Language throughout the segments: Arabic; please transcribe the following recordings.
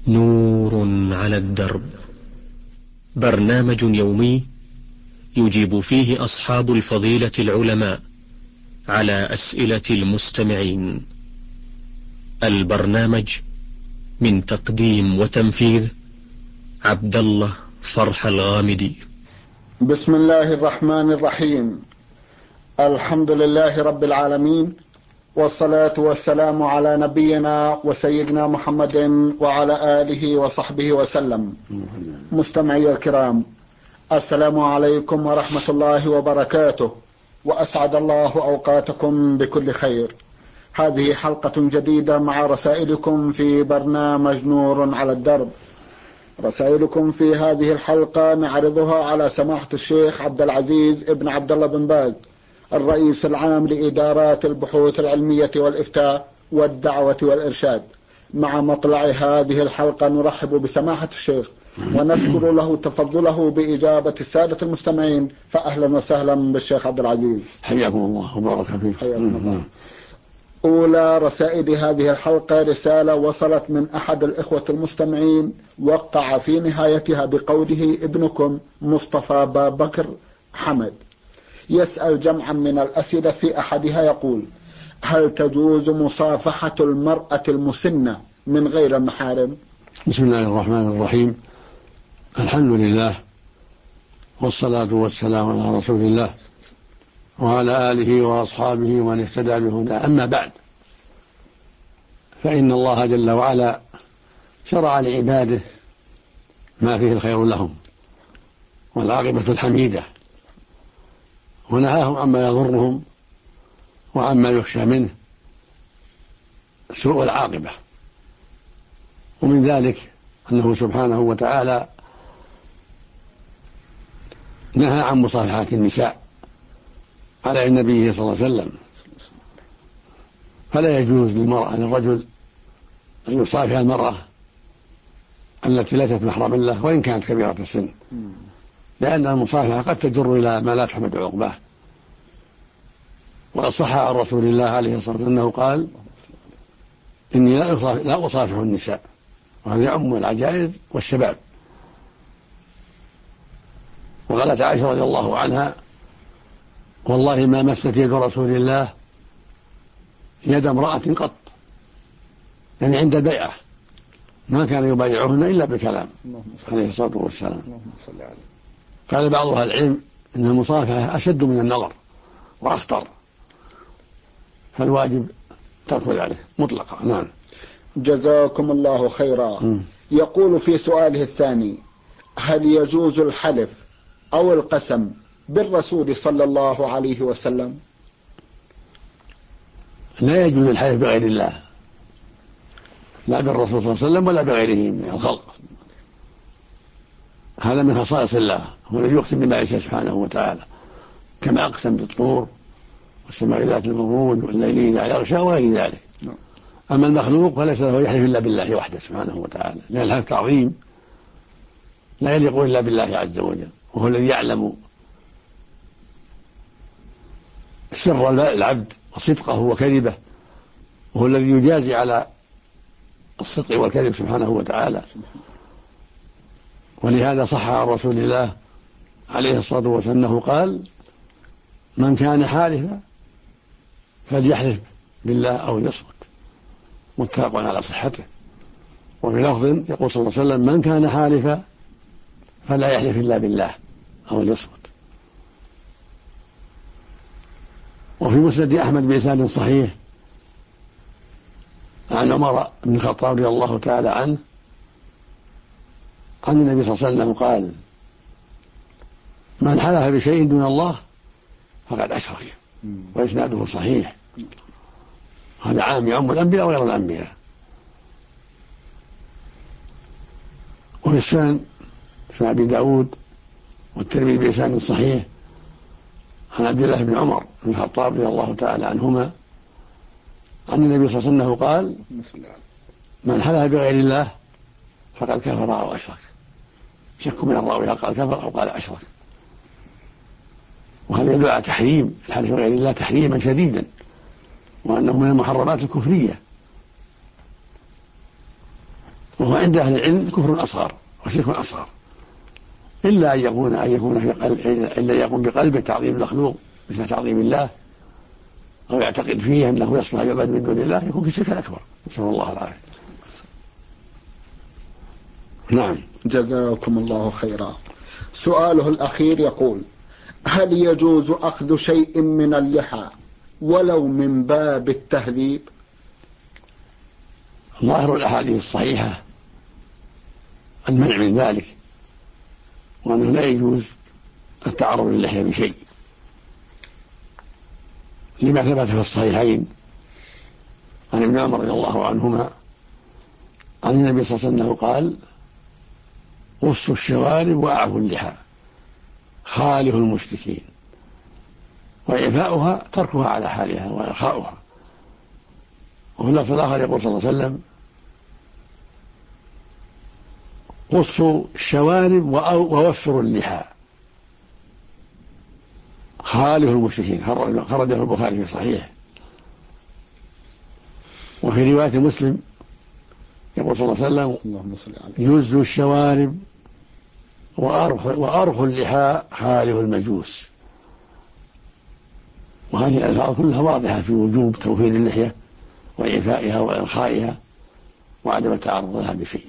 نور على الدرب، برنامج يومي يجيب فيه أصحاب الفضيلة العلماء على أسئلة المستمعين. البرنامج من تقديم وتنفيذ عبد الله فرح الغامدي. بسم الله الرحمن الرحيم. الحمد لله رب العالمين، والصلاة والسلام على نبينا وسيدنا محمد وعلى آله وصحبه وسلم. مستمعي الكرام، السلام عليكم ورحمة الله وبركاته، وأسعد الله أوقاتكم بكل خير. هذه حلقة جديدة مع رسائلكم في برنامج نور على الدرب. رسائلكم في هذه الحلقة نعرضها على سماحة الشيخ عبد العزيز ابن عبد الله بن باز، الرئيس العام لإدارات البحوث العلمية والإفتاء والدعوة والإرشاد. مع مطلع هذه الحلقة نرحب بسماحة الشيخ ونشكر له تفضله بإجابة السادة المستمعين، فأهلا وسهلا بالشيخ عبد العزيز. حياكم الله وبارك فيك. حياكم الله. أولى رسائل هذه الحلقة رسالة وصلت من أحد الإخوة المستمعين، وقع في نهايتها بقوله: ابنكم مصطفى بكر حمد يسأل جمعا من الأسئلة، في أحدها يقول: هل تجوز مصافحة المرأة المسنة من غير المحارم؟ بسم الله الرحمن الرحيم. الحمد لله والصلاة والسلام على رسول الله وعلى آله وأصحابه ومن اهتدى بهداه. أما بعد، فإن الله جل وعلا شرع لعباده ما فيه الخير لهم والعاقبة الحميدة، ونهاهم عما يضرهم وعما يخشى منه سوء العاقبة. ومن ذلك أنه سبحانه وتعالى نهى عن مصافحة النساء على النبي صلى الله عليه وسلم، فلا يجوز للرجل أن يصافح المرأة التي ليست محرما له وإن كانت كبيرة السن، لأن المصافحة قد تجر إلى ما لا تحمد عقباه. وقد صح عن رسول الله عليه الصلاة والسلام أنه قال: إني لا أصافح النساء، وهذا يعم العجائز والشباب. وقالت عائشة رضي الله عنها: والله ما مست يد رسول الله يد امرأة قط، يعني عند البيعة ما كان يبايعهن إلا بكلام عليه الصلاة والسلام. قال بعض أهل العلم إن المصافحة أشد من النظر وأخطر، فالواجب ترك ذلك مطلقا. نعم. جزاكم الله خيرا. يقول في سؤاله الثاني: هل يجوز الحلف أو القسم بالرسول صلى الله عليه وسلم؟ لا يجوز الحلف بغير الله، لا بالرسول صلى الله عليه وسلم ولا بغيره من الخلق. هذا من خصائص الله، هو الذي يقسم بما يشاء سبحانه وتعالى، كما أقسم بالطور والسماء ذات البروج والليل إذا يغشى وغير ذلك. أما المخلوق فليس له يحلف إلا بالله وحده سبحانه وتعالى، لأن الحلف تعظيم لا يليق إلا بالله عز وجل، وهو الذي يعلم سر العبد وصدقه وكذبه، وهو الذي يجازي على الصدق والكذب سبحانه وتعالى. ولهذا صح عن رسول الله عليه الصلاة والسلام أنه قال: من كان حالفا فليحلف بالله أو ليصمت، متفق على صحته. وفي لفظ يقول صلى الله عليه وسلم: من كان حالفا فلا يحلف إلا بالله أو ليصمت. وفي مسند أحمد بإسناد صحيح عن عمر بن الخطاب رضي الله تعالى عنه عن النبي صلى الله عليه وسلم قال: من حلف بشيء دون الله فقد أشرك. وإسناده صحيح. هذا عام يعم الأنبياء وغير الأنبياء. وفي السنن في أبي داود والترمذي بإسناد صحيح عن عبد الله بن عمر بن الخطاب رضي الله تعالى عنهما عن النبي صلى الله عليه وسلم قال: من حلف بغير الله فقد كفر أو أشرك. شك من الراوي قال كفر أو قال أشرك. وهذا يدل على تحريم الحلف بغير الله تحريما شديدا، وأنه من المحرمات الكفرية. وهو عند أهل العلم كفر أصغر وشرك أصغر، إلا أن يكون في قلب، إلا يكون بقلبه تعظيم المخلوق مثل تعظيم الله، أو يعتقد فيه أنه يصلح يعبد من دون الله، يكون في الشرك الأكبر، نسأل الله العافية. نعم. جزاكم الله خيرا. سؤاله الأخير يقول: هل يجوز أخذ شيء من اللحى ولو من باب التهذيب؟ ظاهر الأحاديث الصحيحة المنع من ذلك، وأنه لا يجوز التعرض للحية بشيء، لما ثبت في الصحيحين عن ابن عمر رضي الله عنهما عن النبي صلى الله عليه وسلم قال: قصوا الشوارب وأعفوا اللحى، خالفوا المشركين، وإعفاؤها تركها على حالها وإرخاؤها. وفي اللفظ الآخر يقول صلى الله عليه وسلم: قصوا الشوارب ووفروا اللحى، خالفوا المشركين، خرجه البخاري في صحيحه. وفي رواية مسلم يقول صلى الله عليه وسلم: جزوا الشوارب وأرخوا اللحى، خالفوا المجوس. وهذه الألفاظ كلها واضحة في وجوب توفير اللحية وإعفائها وإرخائها وعدم التعرض لها بشيء،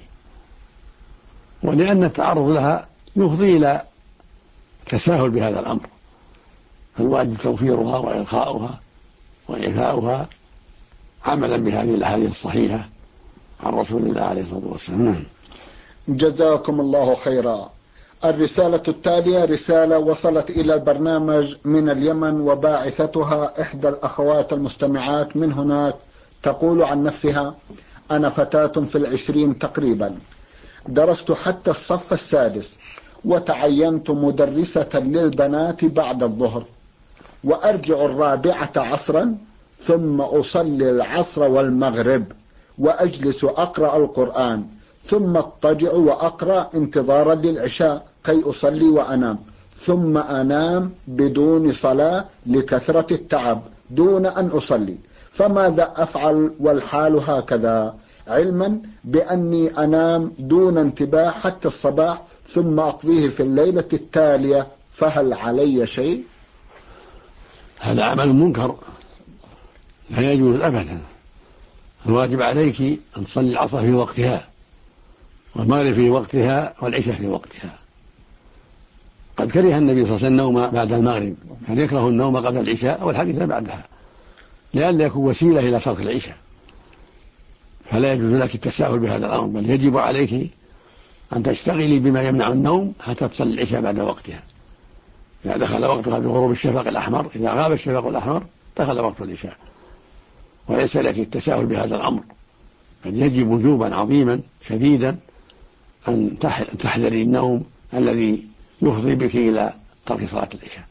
ولأن التعرض لها يفضي إلى تساهل بهذا الأمر، فالواجب توفيرها وإرخاؤها وإعفاؤها عملا بهذه الأحاديث الصحيحة عن رسول الله عليه الصلاة والسلام. جزاكم الله خيرا. الرسالة التالية رسالة وصلت إلى البرنامج من اليمن، وباعثتها إحدى الأخوات المستمعات من هناك، تقول عن نفسها: أنا فتاة في 20 تقريبا، درست حتى الصف السادس، وتعينت مدرسة للبنات بعد الظهر، وأرجع 4 عصرا، ثم أصلي العصر والمغرب، وأجلس أقرأ القرآن، ثم اضطجع وأقرأ انتظارا للعشاء كي أصلي وأنام، ثم أنام بدون صلاة لكثرة التعب دون أن أصلي، فماذا أفعل والحال هكذا، علما بأني أنام دون انتباه حتى الصباح ثم أقضيه في الليلة التالية، فهل علي شيء؟ هذا عمل منكر لا يجوز أبدا. الواجب عليك أن تصلي العصر في وقتها، والمغرب في وقتها، والعشاء في وقتها. قد كره النبي صلى الله عليه وسلم النوم بعد المغرب، كان يكره النوم قبل العشاء والحديث بعدها، لئلا يكون وسيلة إلى ترك العشاء، فلا يجوز لك التساهل بهذا الأمر، بل يجب عليك أن تشتغلي بما يمنع النوم حتى تصلي العشاء بعد وقتها. إذا دخل وقتها بغروب الشفق الأحمر، إذا غاب الشفق الأحمر دخل وقت العشاء، وليس لك التساهل بهذا الأمر، بل يجب وجوبا عظيما شديدا أن تحذري النوم الذي يفضي بك إلى ترك صلاة العشاء.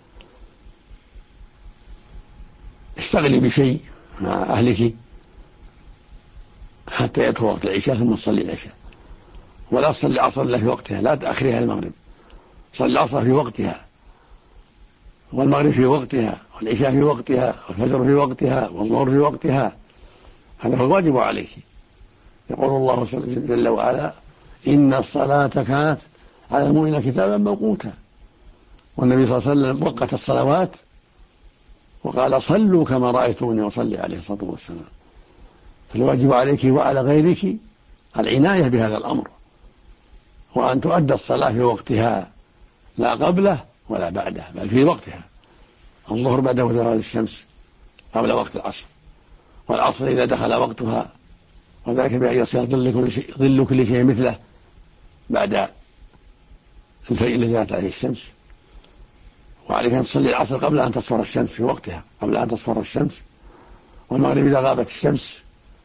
اشتغلي بشيء مع أهلك حتى يدخل وقت العشاء ثم تصلي العشاء، ولا تصلي العصر إلا في وقتها، لا تأخرها المغرب، صلي العصر في وقتها، والمغرب في وقتها، والعشاء في وقتها، والفجر في وقتها، والظهر في وقتها. هذا هو الواجب عليك. يقول الله جل وعلا: إن الصلاة كانت على المؤمنين كتابا موقوتا. والنبي صلى الله عليه وسلم وقت الصلوات وقال: صلوا كما رأيتوني أصلي، عليه الصلاة والسلام. فالواجب عليك وعلى غيرك العناية بهذا الأمر، وأن تؤدى الصلاة في وقتها، لا قبله ولا بعده، بل في وقتها. الظهر بعد زوال الشمس قبل وقت العصر، والعصر إذا دخل وقتها، وذلك بأن يصير ظل كل شيء مثله بعد الفجر الذي زالت عليه الشمس. وعليك أن تصلي العصر قبل أن تصفر الشمس في وقتها، قبل أن تصفر الشمس، والمغرب إذا غابت الشمس،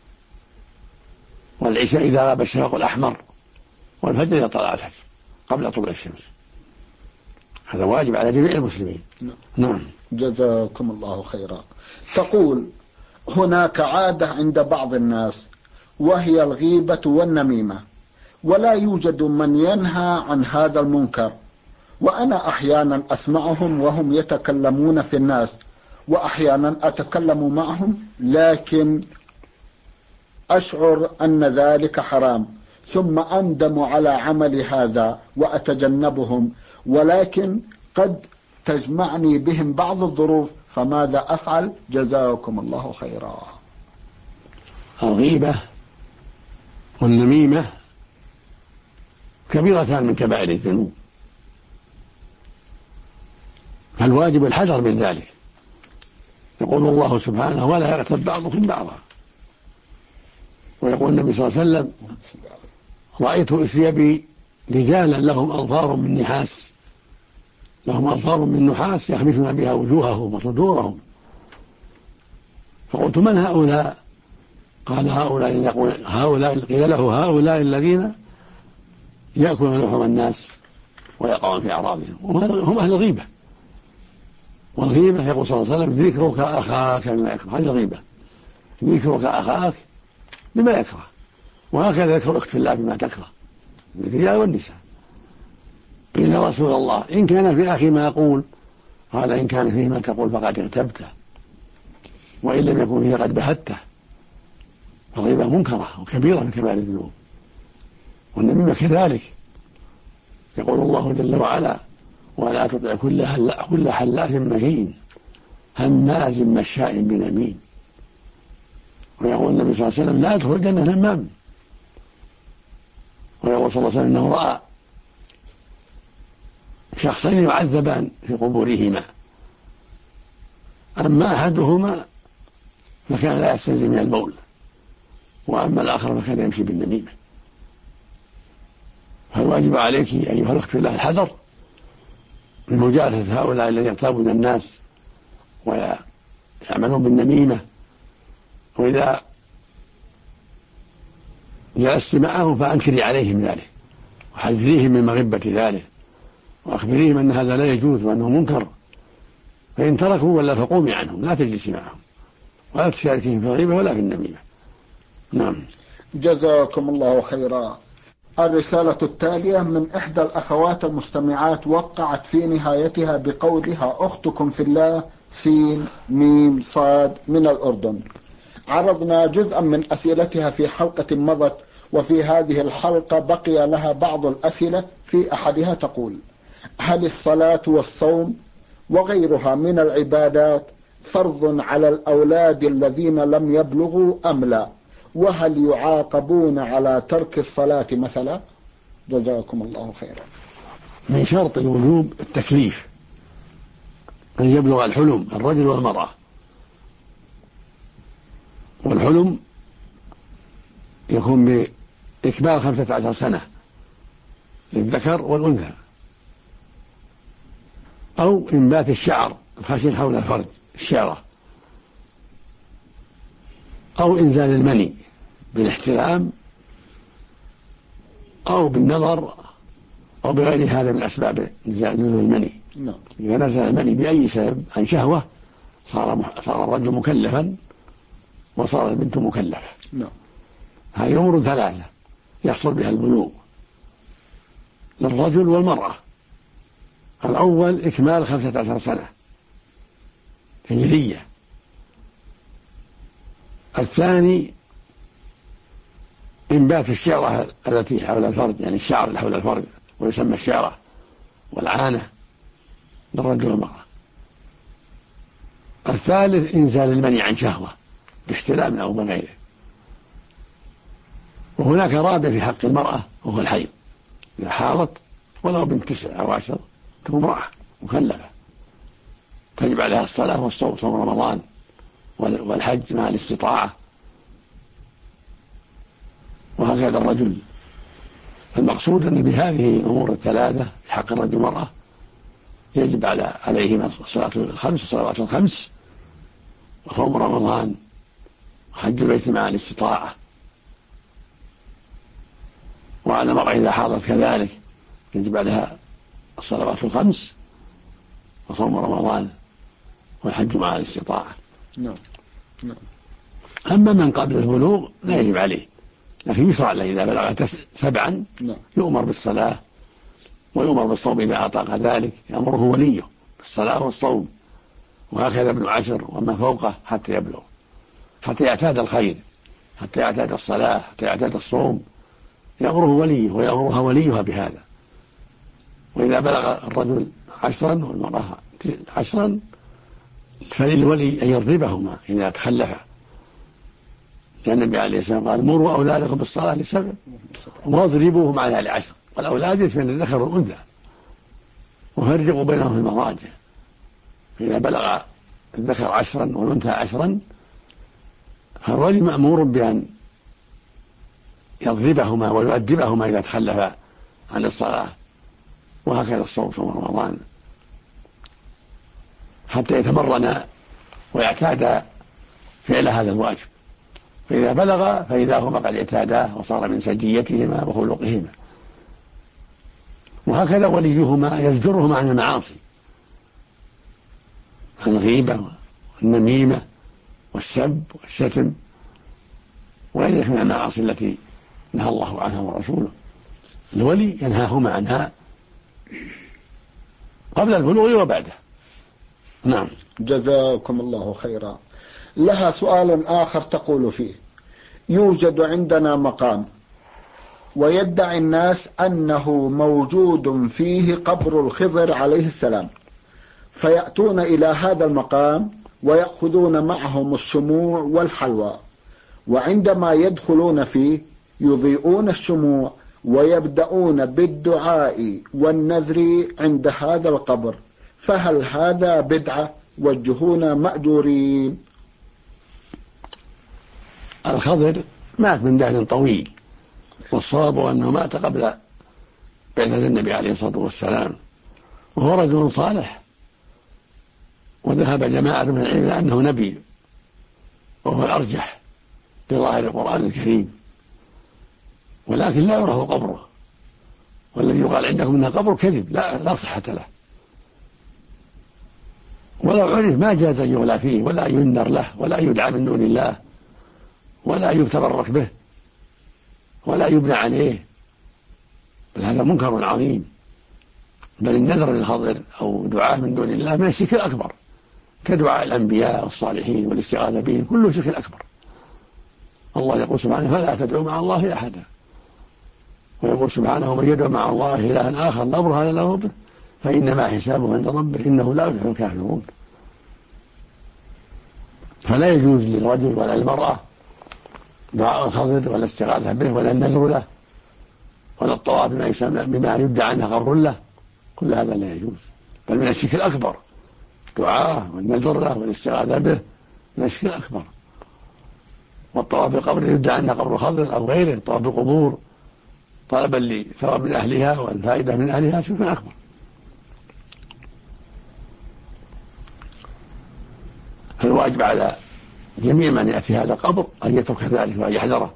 والعشاء إذا غاب الشفق الأحمر، والفجر إذا طلع الفجر قبل طلوع الشمس. هذا واجب على جميع المسلمين. نعم. جزاكم الله خيرا. تقول: هناك عادة عند بعض الناس، وهي الغيبة والنميمة، ولا يوجد من ينهى عن هذا المنكر، وأنا أحيانا أسمعهم وهم يتكلمون في الناس، وأحيانا أتكلم معهم، لكن أشعر أن ذلك حرام، ثم أندم على عمل هذا وأتجنبهم، ولكن قد تجمعني بهم بعض الظروف، فماذا أفعل؟ جزاكم الله خيرا. الغيبة والنميمة كبيرتان من كبائر الذنوب، فالواجب الحذر من ذلك. يقول الله سبحانه: ولا يغتب بعضكم بعضا. ويقول النبي صلى الله عليه وسلم: رأيت أسري بي رجالا لهم أظفار من نحاس، لهم أظفار من نحاس يخمشون بها وجوههم وصدورهم. فقلت: من هؤلاء؟ قال: هؤلاء قيل له: هؤلاء الذين يأكلون لحوم الناس ويقعون في أعراضهم، هم أهل الغيبة. والغيبة يقول صلى الله عليه وسلم: ذكرك أخاك بما يكره. هذه الغيبة، ذكرك أخاك بما يكره. وهكذا ذكر الأخت في الله بما تكره، الرجال والنساء. قيل: يا رسول الله، إن كان في أخي ما يقول؟ قال: إن كان فيه ما تقول فقد اغتبته، وإن لم يكن فيه قد بهته. فالغيبة منكرة وكبيرة من كبائر الذنوب، والنميمة كذلك. يقول الله جل وعلا: ولا تطع كل حلاف مهين هماز مشاء بنميم. ويقول النبي صلى الله عليه وسلم: لا يدخل الجنة نمام. ويقول صلى الله عليه وسلم: انه راى شخصين يعذبان في قبورهما، اما احدهما فكان لا يستنزي من البول، واما الاخر فكان يمشي بالنميمه. فالواجب عليك ايها الاخت في الله الحذر من مجالسه هؤلاء الذين يغتابون الناس ويعملون بالنميمه. واذا جلست معهم فانكري عليهم ذلك، وحذريهم من مغبه ذلك، واخبريهم ان هذا لا يجوز وانه منكر. فان تركوا ولا فقومي عنهم، لا تجلسي معهم ولا تشاركهم في الغيبه ولا في النميمه. نعم. جزاكم الله خيرا. الرسالة التالية من إحدى الأخوات المستمعات، وقعت في نهايتها بقولها: أختكم في الله سين ميم صاد من الأردن. عرضنا جزءا من أسئلتها في حلقة مضت، وفي هذه الحلقة بقي لها بعض الأسئلة. في أحدها تقول: هل الصلاة والصوم وغيرها من العبادات فرض على الأولاد الذين لم يبلغوا أم لا؟ وهل يعاقبون على ترك الصلاة مثلا؟ جزاكم الله خيرا. من شرط الوجوب التكليف، أن يبلغ الحلم الرجل والمرأة. والحلم يكون بإكمال 15 سنة للذكر والأنثى، أو إنبات الشعر الخشن حول الفرج الشعرة، أو إنزال المني بالاحتلام أو بالنظر أو بغير هذا من أسباب نزول المني. إذا نزل المني بأي سبب عن شهوة صار الرجل مكلفا وصار البنت مكلفة. هذه أمور ثلاثة يحصل بها البلوغ للرجل والمرأة. الأول إكمال 15 سنة هجرية. الثاني إنبات الشعرة التي حول الفرج، يعني الشعر اللي حول الفرج، ويسمى الشعرة والعانة للرجل والمرأة. الثالث إنزال المني عن شهوة باحتلام أو بغيره. وهناك رابع في حق المرأة وهو الحيض. إذا حاضت ولو بنت 9 أو 10 تكون امرأة مكلفة، تجب عليها الصلاة والصوم، صوم رمضان والحج مع الاستطاعة، وهكذا الرجل. المقصود أن بهذه الأمور الثلاثة في حق الرجل والمرأة يجب عليهما الصلاة الخمس والصلوات الخمس، وصوم رمضان، وحج البيت مع الاستطاعة. وعلى المرأة إذا حاضت كذلك يجب عليها الصلوات الخمس وصوم رمضان والحج مع الاستطاعة. أما من قبل البلوغ لا يجب عليه، لكن يشرع له إذا بلغ 7 يؤمر بالصلاة ويؤمر بالصوم إذا أطاق ذلك، يأمره وليه بالصلاة والصوم، وهكذا ابن 10 وما فوقه حتى يبلغ، حتى يعتاد الخير، حتى يعتاد الصلاة، حتى يعتاد الصوم، يأمره وليه ويأمرها وليها بهذا. وإذا بلغ الرجل 10 والمرأة 10 فللولي أن يضربهما إذا تخلفا، لأن النبي عليه الصلاة والسلام قال مروا أولادكم بالصلاة ل7 واضربوهم عليها ل10، والأولاد يشمل الذكر والأنثى، وفرقوا بينهم في المضاجع. فإذا بلغ الذكر 10 والأنثى 10 فالولي مأمور بأن يضربهما ويؤدبهما إذا تخلفا عن الصلاة، وهكذا الصوم في رمضان حتى يتمرن ويعتاد فعل هذا الواجب. فإذا بلغ فإذا هما قد اعتاداه وصار من سجيتهما وخلقهما. وهكذا وليهما يزجرهما عن المعاصي، عن الغيبة والنميمة والسب والشتم وغيرها من المعاصي التي نهى الله عنها ورسوله. الولي ينهاهما عنها قبل البلوغ وبعده. نعم. جزاكم الله خيرا. لها سؤال آخر تقول فيه: يوجد عندنا مقام ويدعي الناس أنه موجود فيه قبر الخضر عليه السلام، فيأتون إلى هذا المقام ويأخذون معهم الشموع والحلوى، وعندما يدخلون فيه يضيئون الشموع ويبدأون بالدعاء والنذر عند هذا القبر، فهل هذا بدعة؟ وجهونا مأجورين. الخضر مات من دهر طويل، والصواب أنه مات قبل بعثة النبي عليه الصلاة والسلام، وهو رجل صالح، وذهب جماعة من العلم أنه نبي، وهو الأرجح بظاهر القرآن الكريم، ولكن لا يعرف قبره، والذي يقال عندكم انه قبر كذب لا صحة له، ولو عرف ما جاز أن يغلى فيه ولا ينذر له ولا يدعى من دون الله ولا يتبرك به ولا يبنى عليه، بل هذا منكر عظيم. بل النذر للخضر أو دعاء من دون الله من الشرك الأكبر، كدعاء الأنبياء والصالحين والاستغاثة بهم، كله شرك أكبر. الله يقول سبحانه: فلا تدعوا مع الله أحدا. ويقول سبحانه: من يدعو مع الله إلها آخر لا برهان له به فإنما حسابه عند ربه إنه لا يفلح الكافرون. فلا يجوز للرجل ولا المرأة دعاء الخضر ولا الاستغاثة به ولا النذر له ولا الطواف بما يدعى عنه قبر له، كل هذا لا يجوز، بل من الشرك الأكبر. دعاء والنذر له والاستغاثة به من الشرك الأكبر. والطواف بقبر يدعى عنه قبر خضر أو غيره، الطواف بقبور طلبا لثواب من أهلها والفائدة من أهلها شرك أكبر. فالواجب على جميع من يأتي هذا القبر أن يترك ذلك وأن يحذره،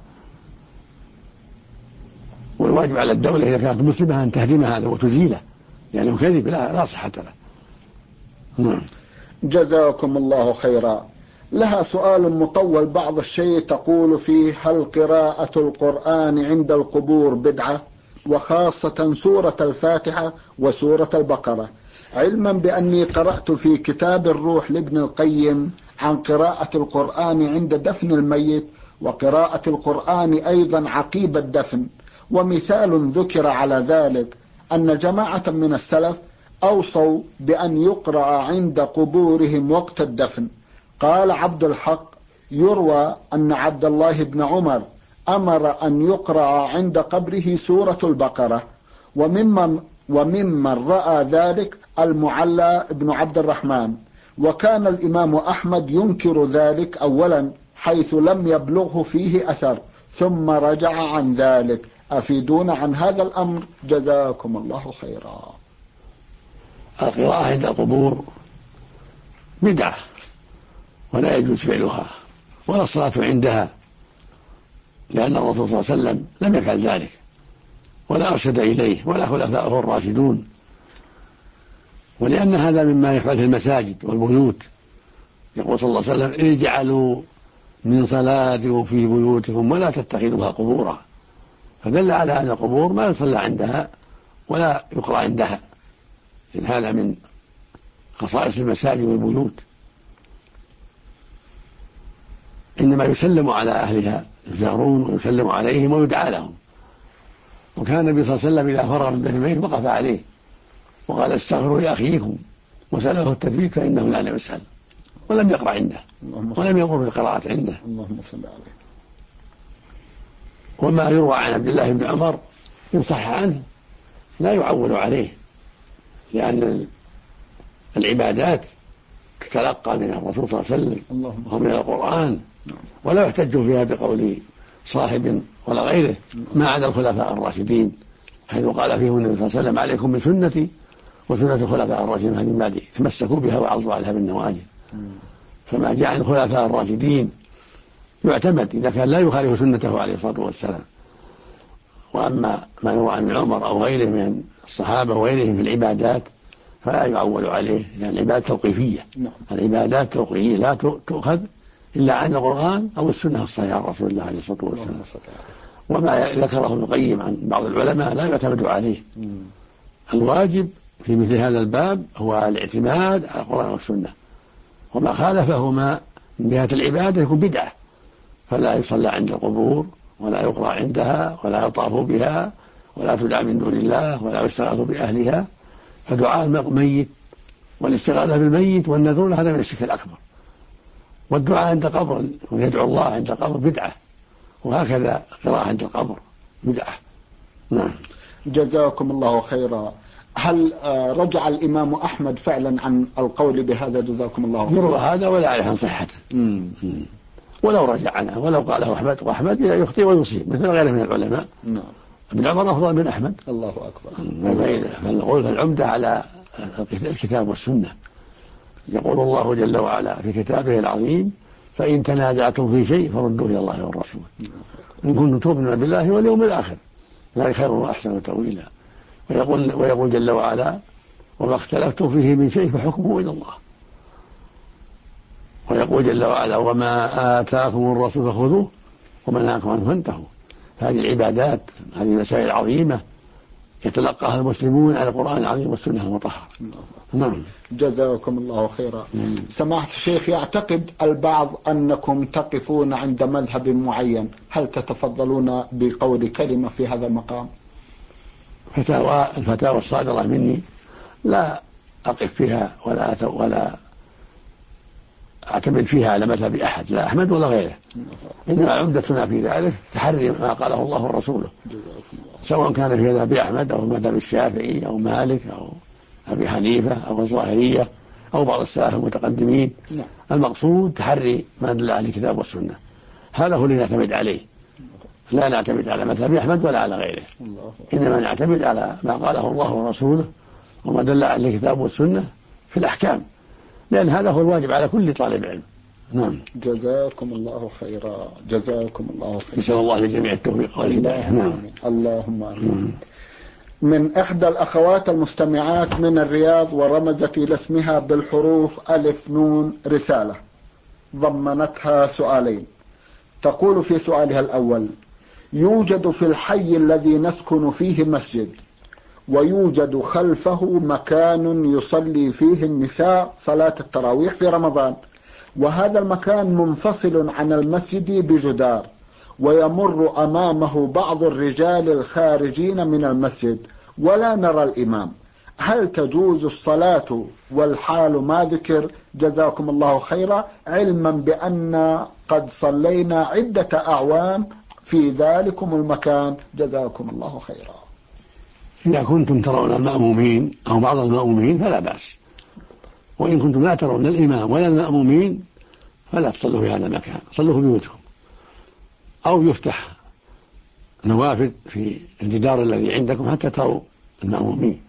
والواجب على الدولة إذا كانت مسلمة أن تهدم هذا وتزيله، لأنه كذب لا صحة له. نعم. جزاكم الله خيرا. لها سؤال مطول بعض الشيء تقول فيه: هل قراءة القرآن عند القبور بدعة، وخاصة سورة الفاتحة وسورة البقرة، علما بأني قرأت في كتاب الروح لابن القيم عن قراءة القرآن عند دفن الميت وقراءة القرآن أيضا عقيب الدفن، ومثال ذكر على ذلك أن جماعة من السلف أوصوا بأن يقرأ عند قبورهم وقت الدفن. قال عبد الحق: يروى أن عبد الله بن عمر أمر أن يقرأ عند قبره سورة البقرة، وممن رأى ذلك المعلى بن عبد الرحمن. وكان الإمام أحمد ينكر ذلك أولا حيث لم يبلغه فيه أثر، ثم رجع عن ذلك. أفيدون عن هذا الأمر جزاكم الله خيرا. القراءة عند القبور بدعة ولا يجوز فعلها ولا الصلاة عندها، لأن الرسول صلى الله عليه وسلم لم يفعل ذلك ولا أرشد إليه ولا خلفاؤه الراشدون، ولأن هذا مما يفعل في المساجد والبيوت. يقول صلى الله عليه وسلم: اجعلوا من صلاتكم في بيوتكم ولا تتخذوها قبورا، فدل على أن القبور ما يصلى عندها ولا يقرأ عندها، إن هذا من خصائص المساجد والبيوت، إنما يسلم على أهلها، يزارون ويسلم عليهم ويدعى لهم، وكان النبي صلى الله عليه وسلم إذا فرغ من الميت وقف عليه وقال استغفروا لأخيكم وسأله التثبيت فإنه لا يسأل، ولم يقرأ عنده ولم يقر بالقراءة عنده. اللهم صل عليه. وما يروى عن عبد الله بن عمر إن صح عنه لا يعول عليه، لأن العبادات تتلقى من الرسول صلى الله عليه وسلم ومن القرآن، ولا يحتج فيها بقول صاحب ولا غيره ما عدا الخلفاء الراشدين، حيث قال فيهم النبي صلى الله عليه وسلم عليكم بسنتي وسنة الخلفاء الراشدين من بعدي تمسكوا بها وعضوا عليها بالنواجذ. فما جاء عن الخلفاء الراشدين يعتمد إذا كان لا يخالف سنته عليه الصلاة والسلام. وأما ما يروى عن عمر أو غيره من الصحابة وغيرهم في العبادات فلا يعول عليه، لأن العبادات توقيفية. العبادات توقيفية لا تؤخذ إلا عن القرآن أو السنة الصحيحة عن رسول الله عليه الصلاة والسلام. وما ذكره ابن القيم عن بعض العلماء لا يعتمد عليه. الواجب في مثل هذا الباب هو الاعتماد على القرآن والسنة، وما خالفهما من جهة العبادة يكون بدعة، فلا يصلى عند القبور ولا يقرأ عندها ولا يطاف بها ولا تدعى من دون الله ولا يستغاث بأهلها. فدعاء الميت والاستغاثة بالميت والنذور هذا من الشرك الأكبر، والدعاء عند قبر ويدعو الله عند قبر بدعة، وهكذا القراءة عند القبر بدعة. نعم. جزاكم الله خيرا. هل رجع الإمام أحمد فعلا عن القول بهذا؟ جزاكم الله خيرا. يروى هذا ولا يعرف عن صحته، ولو رجع عنه ولو قاله أحمد، وأحمد يخطئ ويصيب مثل غيره من العلماء. نعم. ابن عمر أفضل من أحمد. الله أكبر. فالقول العمدة على الكتاب والسنة. يقول الله جل وعلا في كتابه العظيم فإن تنازعتم في شيء فردوه إلى الله والرسول إن كنتم تؤمنون بالله واليوم الآخر ذلك خير وأحسن تأويلا. ويقول جل وعلا وما اختلفتم فيه من شيء فحكمه إلى الله. ويقول جل وعلا وما آتاكم الرسول فخذوه وما نهاكم عنه فانتهوا. هذه العبادات هذه مسائل عظيمة يتلقاها المسلمون على القرآن العظيم والسنة المطهرة. نعم. جزاكم الله خيرا. سماحة الشيخ، يعتقد البعض أنكم تقفون عند مذهب معين، هل تتفضلون بقول كلمة في هذا المقام؟ الفتاوى الصادرة مني لا أقف فيها ولا أعتمد فيها على مذهب أحد، لا أحمد ولا غيره، إنما عمدتنا في ذلك تحري ما قاله الله ورسوله، سواء كان في مذهب أحمد أو مذهب الشافعي أو مالك أو أبي حنيفة أو الظاهرية أو بعض السلف المتقدمين. المقصود تحري ما دل عليه الكتاب والسنة، هذا هو اللي نعتمد عليه، لا نعتمد على مذهب أحمد ولا على غيره، إنما نعتمد على ما قاله الله ورسوله وما دل عليه الكتاب والسنة في الأحكام، لأن هذا هو الواجب على كل طالب علم. نعم. جزاكم الله خيرا. جزاكم الله خيرا. نسأل الله للجميع التوفيق والهداية. نعم. اللهم آمين. من إحدى الأخوات المستمعات من الرياض ورمزت إلى اسمها بالحروف ألف نون رسالة ضمنتها سؤالين. تقول في سؤالها الأول: يوجد في الحي الذي نسكن فيه مسجد، ويوجد خلفه مكان يصلي فيه النساء صلاة التراويح في رمضان، وهذا المكان منفصل عن المسجد بجدار، ويمر أمامه بعض الرجال الخارجين من المسجد ولا نرى الإمام، هل تجوز الصلاة والحال ما ذكر؟ جزاكم الله خيرا، علما بأن قد صلينا عدة أعوام في ذلكم المكان، جزاكم الله خيرا. إذا كنتم ترون المأمومين أو بعض المأمومين فلا بأس، وإن كنتم لا ترون الإمام ولا المأمومين فلا تصلوا في هذا المكان، صلوا في بيوتكم، أو يفتح نوافذ في الجدار الذي عندكم حتى تروا المأمومين،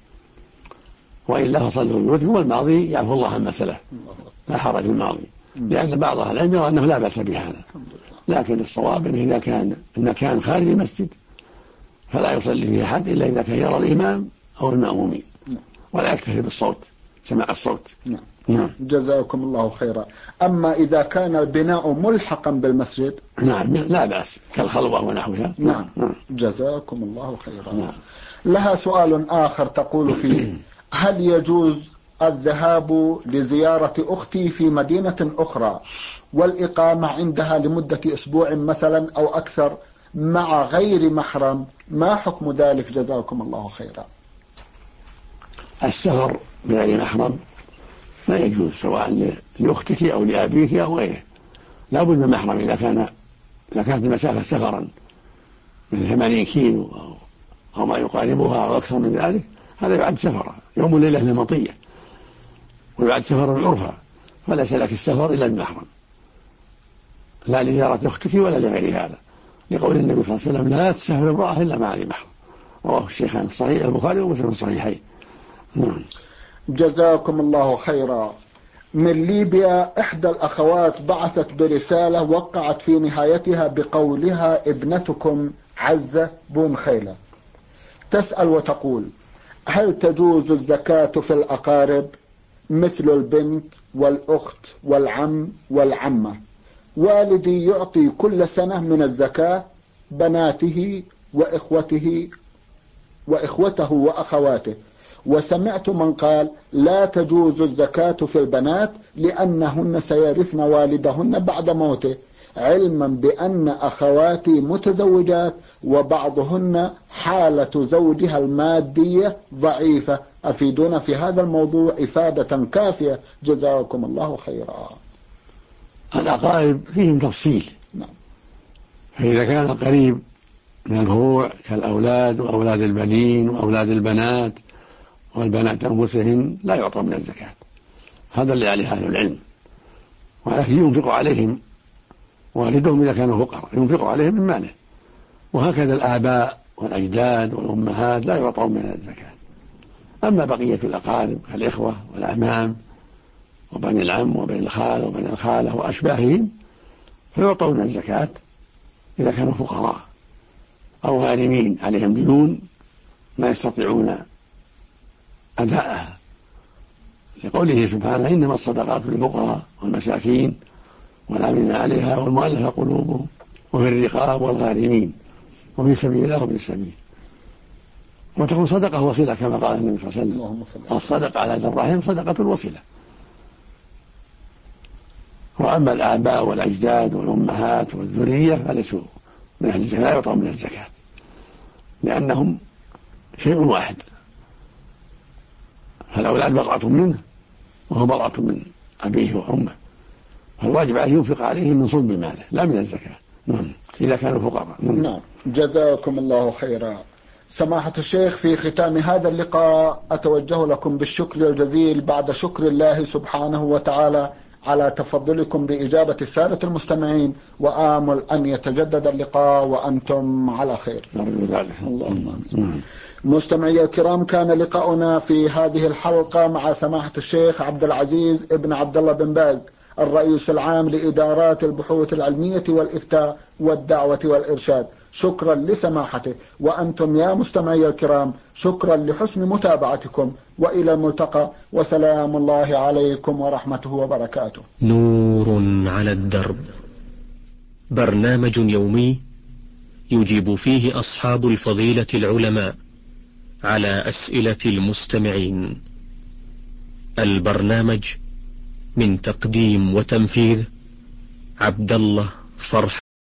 وإلا فصلوا في بيوتكم، والماضي يعفو الله عن مسألة، لا حرج في الماضي، لأن بعض أهل العلم يرى أنه لا بأس بهذا، لكن الصواب أنه إذا كان المكان خارج المسجد فلا يصلي فيه أحد إلا إذا كان يرى الإمام أو المأمومين، ولا يكتفي بالصوت، سماع الصوت. نعم. جزاكم الله خيرا. أما إذا كان البناء ملحقا بالمسجد نعم لا بأس كالخلوة ونحوها. نعم. جزاكم الله خيرا. لها سؤال آخر تقول فيه: هل يجوز الذهاب لزيارة أختي في مدينة أخرى والإقامة عندها لمدة أسبوع مثلا أو أكثر مع غير محرم، ما حكم ذلك جزاكم الله خيرا؟ السفر بغير محرم لا يجوز، سواء لأختك أو لأبيك أو غيره، لا بد من محرم. إذا كانت المسافة سفرا من 80 كيلو أو ما يقاربها أو أكثر من ذلك، هذا يعد سفرا، يوم وليلة للمطية، ويعد سفرا عرفا، فليس لك السفر إلا بمحرم، لا لزيارة أختك ولا لغير هذا، لقول النبي صلى الله عليه وسلم: لا تسافر امرأة إلا مع ذي محرم، رواه الشيخان الصحيح البخاري ومسلم الصحيحين. جزاكم الله خيرا. من ليبيا إحدى الأخوات بعثت برسالة وقعت في نهايتها بقولها: ابنتكم عزة بن خيلة، تسأل وتقول: هل تجوز الزكاة في الأقارب مثل البنت والأخت والعم والعمة؟ والدي يعطي كل سنة من الزكاة بناته وإخوته وأخواته، وسمعت من قال لا تجوز الزكاة في البنات لأنهن سيرثن والدهن بعد موته، علما بأن أخواتي متزوجات وبعضهن حالة زوجها المادية ضعيفة، أفيدونا في هذا الموضوع إفادة كافية جزاكم الله خيرا. الأقارب فيهم تفصيل، فإذا كان قريب من الفروع كالأولاد وأولاد البنين وأولاد البنات والبنات أنفسهن لا يعطى من الزكاة، هذا اللي عليه أهل العلم، ولكن ينفق عليهم والدهم إذا كانوا فقراء، ينفق عليهم من ماله، وهكذا الآباء والأجداد والأمهات لا يعطون من الزكاة. أما بقية الأقارب كالإخوة والأعمام وبني العم وبني الخال وبني الخالة وأشباههم فيعطون من الزكاة إذا كانوا فقراء أو غارمين عليهم ديون ما يستطيعون أداءها، لقوله سبحانه: إنما الصدقات للفقراء والمساكين والعاملين عليها والمؤلفة قلوبهم وفي الرقاب والغارمين وفي سبيل الله وفي السبيل. وتكون صدقة وصلة كما قال النبي صلى الله عليه وسلم: الصدقة على ذي الرحم صدقة الوصلة. وأما الآباء والأجداد والأمهات والذرية فليسوا من أهل الزكاة، لا يعطون من الزكاة لأنهم شيء واحد، فالأولاد بضعة منه وهو بضعة من أبيه وأمه، فالواجب عليه ينفق عليهم من صلب ماله لا من الزكاة. إذا كانوا فقراء. نعم. جزاكم الله خيرا. سماحة الشيخ، في ختام هذا اللقاء أتوجه لكم بالشكر الجزيل بعد شكر الله سبحانه وتعالى على تفضلكم بإجابة السادة المستمعين، وآمل أن يتجدد اللقاء وأنتم على خير. اللهم آمين. مستمعي الكرام، كان لقاؤنا في هذه الحلقة مع سماحة الشيخ عبد العزيز ابن عبد الله بن باز، الرئيس العام لإدارات البحوث العلمية والإفتاء والدعوة والإرشاد. شكرا لسماحته، وأنتم يا مستمعي الكرام شكرا لحسن متابعتكم، وإلى الملتقى، وسلام الله عليكم ورحمته وبركاته. نور على الدرب، برنامج يومي يجيب فيه أصحاب الفضيلة العلماء على أسئلة المستمعين. البرنامج من تقديم وتنفيذ عبد الله فرح